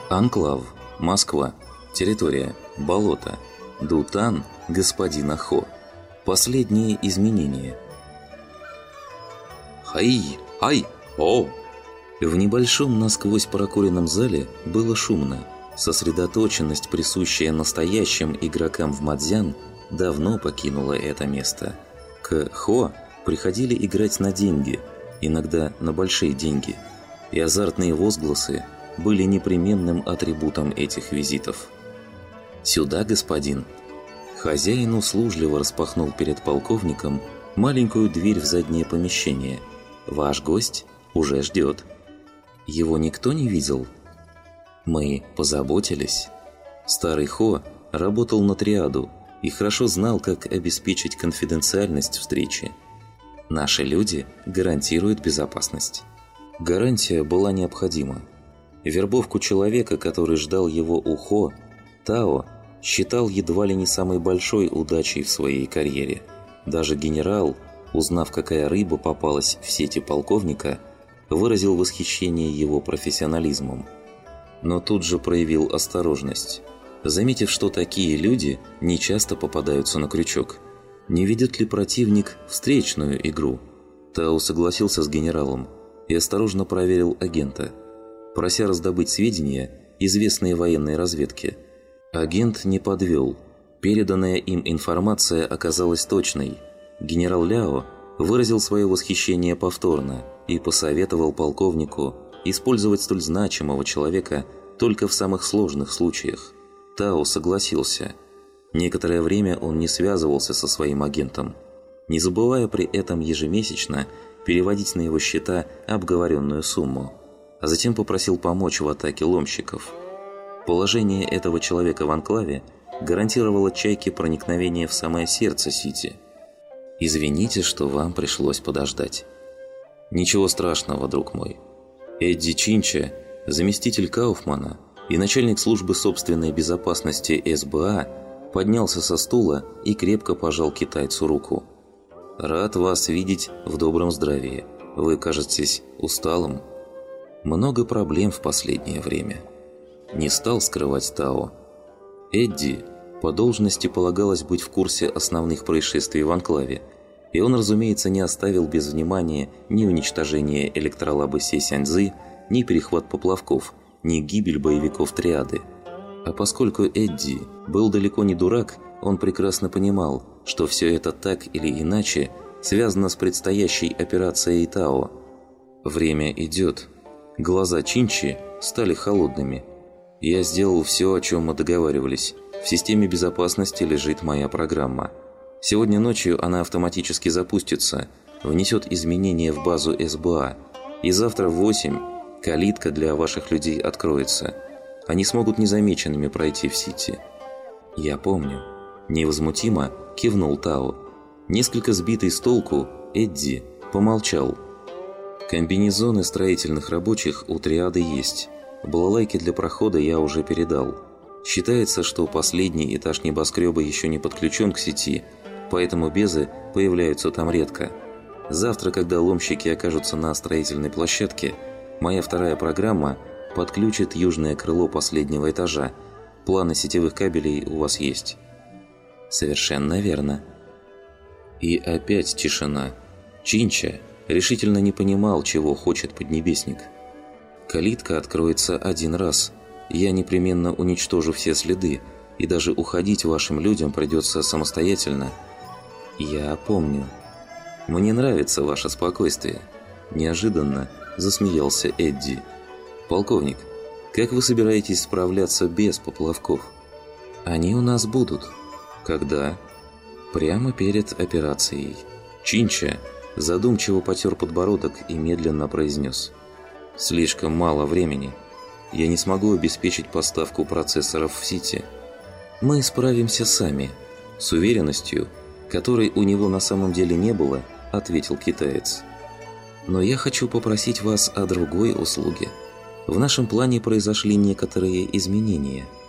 Анклав. Москва. Территория. Болото. Дутан господина Хо. Последние изменения. Хай! Ай! О! В небольшом насквозь прокуренном зале было шумно. Сосредоточенность, присущая настоящим игрокам в мадзян, давно покинула это место. К Хо приходили играть на деньги, иногда на большие деньги, и азартные возгласы были непременным атрибутом этих визитов. «Сюда, господин!» Хозяин услужливо распахнул перед полковником маленькую дверь в заднее помещение. «Ваш гость уже ждет». «Его никто не видел?» «Мы позаботились». Старый Хо работал на триаду и хорошо знал, как обеспечить конфиденциальность встречи. «Наши люди гарантируют безопасность». Гарантия была необходима. Вербовку человека, который ждал его у Хо, Тао считал едва ли не самой большой удачей в своей карьере. Даже генерал, узнав, какая рыба попалась в сети полковника, выразил восхищение его профессионализмом. Но тут же проявил осторожность, заметив, что такие люди нечасто попадаются на крючок. Не ведет ли противник встречную игру? Тао согласился с генералом и осторожно проверил агента, прося раздобыть сведения, известные военной разведке. Агент не подвел. Переданная им информация оказалась точной. Генерал Ляо выразил свое восхищение повторно и посоветовал полковнику использовать столь значимого человека только в самых сложных случаях. Тао согласился. Некоторое время он не связывался со своим агентом, не забывая при этом ежемесячно переводить на его счета обговоренную сумму, а затем попросил помочь в атаке ломщиков. Положение этого человека в анклаве гарантировало Чайке проникновение в самое сердце Сити. «Извините, что вам пришлось подождать». «Ничего страшного, друг мой». Эдди Чинча, заместитель Кауфмана и начальник службы собственной безопасности СБА, поднялся со стула и крепко пожал китайцу руку. «Рад вас видеть в добром здравии. Вы кажетесь усталым». «Много проблем в последнее время». Не стал скрывать Тао. Эдди по должности полагалось быть в курсе основных происшествий в анклаве, и он, разумеется, не оставил без внимания ни уничтожение электролаба Сесяньцзы, ни перехват поплавков, ни гибель боевиков триады. А поскольку Эдди был далеко не дурак, он прекрасно понимал, что все это так или иначе связано с предстоящей операцией Тао. Время идет. Глаза Чинчи стали холодными. «Я сделал все, о чем мы договаривались. В системе безопасности лежит моя программа. Сегодня ночью она автоматически запустится, внесет изменения в базу СБА, и завтра в 8 калитка для ваших людей откроется. Они смогут незамеченными пройти в Сити». «Я помню». Невозмутимо кивнул Тао. Несколько сбитый с толку, Эдди помолчал. «Комбинезоны строительных рабочих у триады есть. Балалайки для прохода я уже передал. Считается, что последний этаж небоскреба еще не подключен к сети, поэтому безы появляются там редко. Завтра, когда ломщики окажутся на строительной площадке, моя вторая программа подключит южное крыло последнего этажа. Планы сетевых кабелей у вас есть». «Совершенно верно». И опять тишина. Чинча решительно не понимал, чего хочет Поднебесник. «Калитка откроется один раз. Я непременно уничтожу все следы, и даже уходить вашим людям придется самостоятельно». «Я помню». «Мне нравится ваше спокойствие». Неожиданно засмеялся Эдди. «Полковник, как вы собираетесь справляться без поплавков?» «Они у нас будут». «Когда?» «Прямо перед операцией». Чинча задумчиво потер подбородок и медленно произнес: «Слишком мало времени. Я не смогу обеспечить поставку процессоров в Сити». «Мы справимся сами», – с уверенностью, которой у него на самом деле не было, ответил китаец. «Но я хочу попросить вас о другой услуге. В нашем плане произошли некоторые изменения».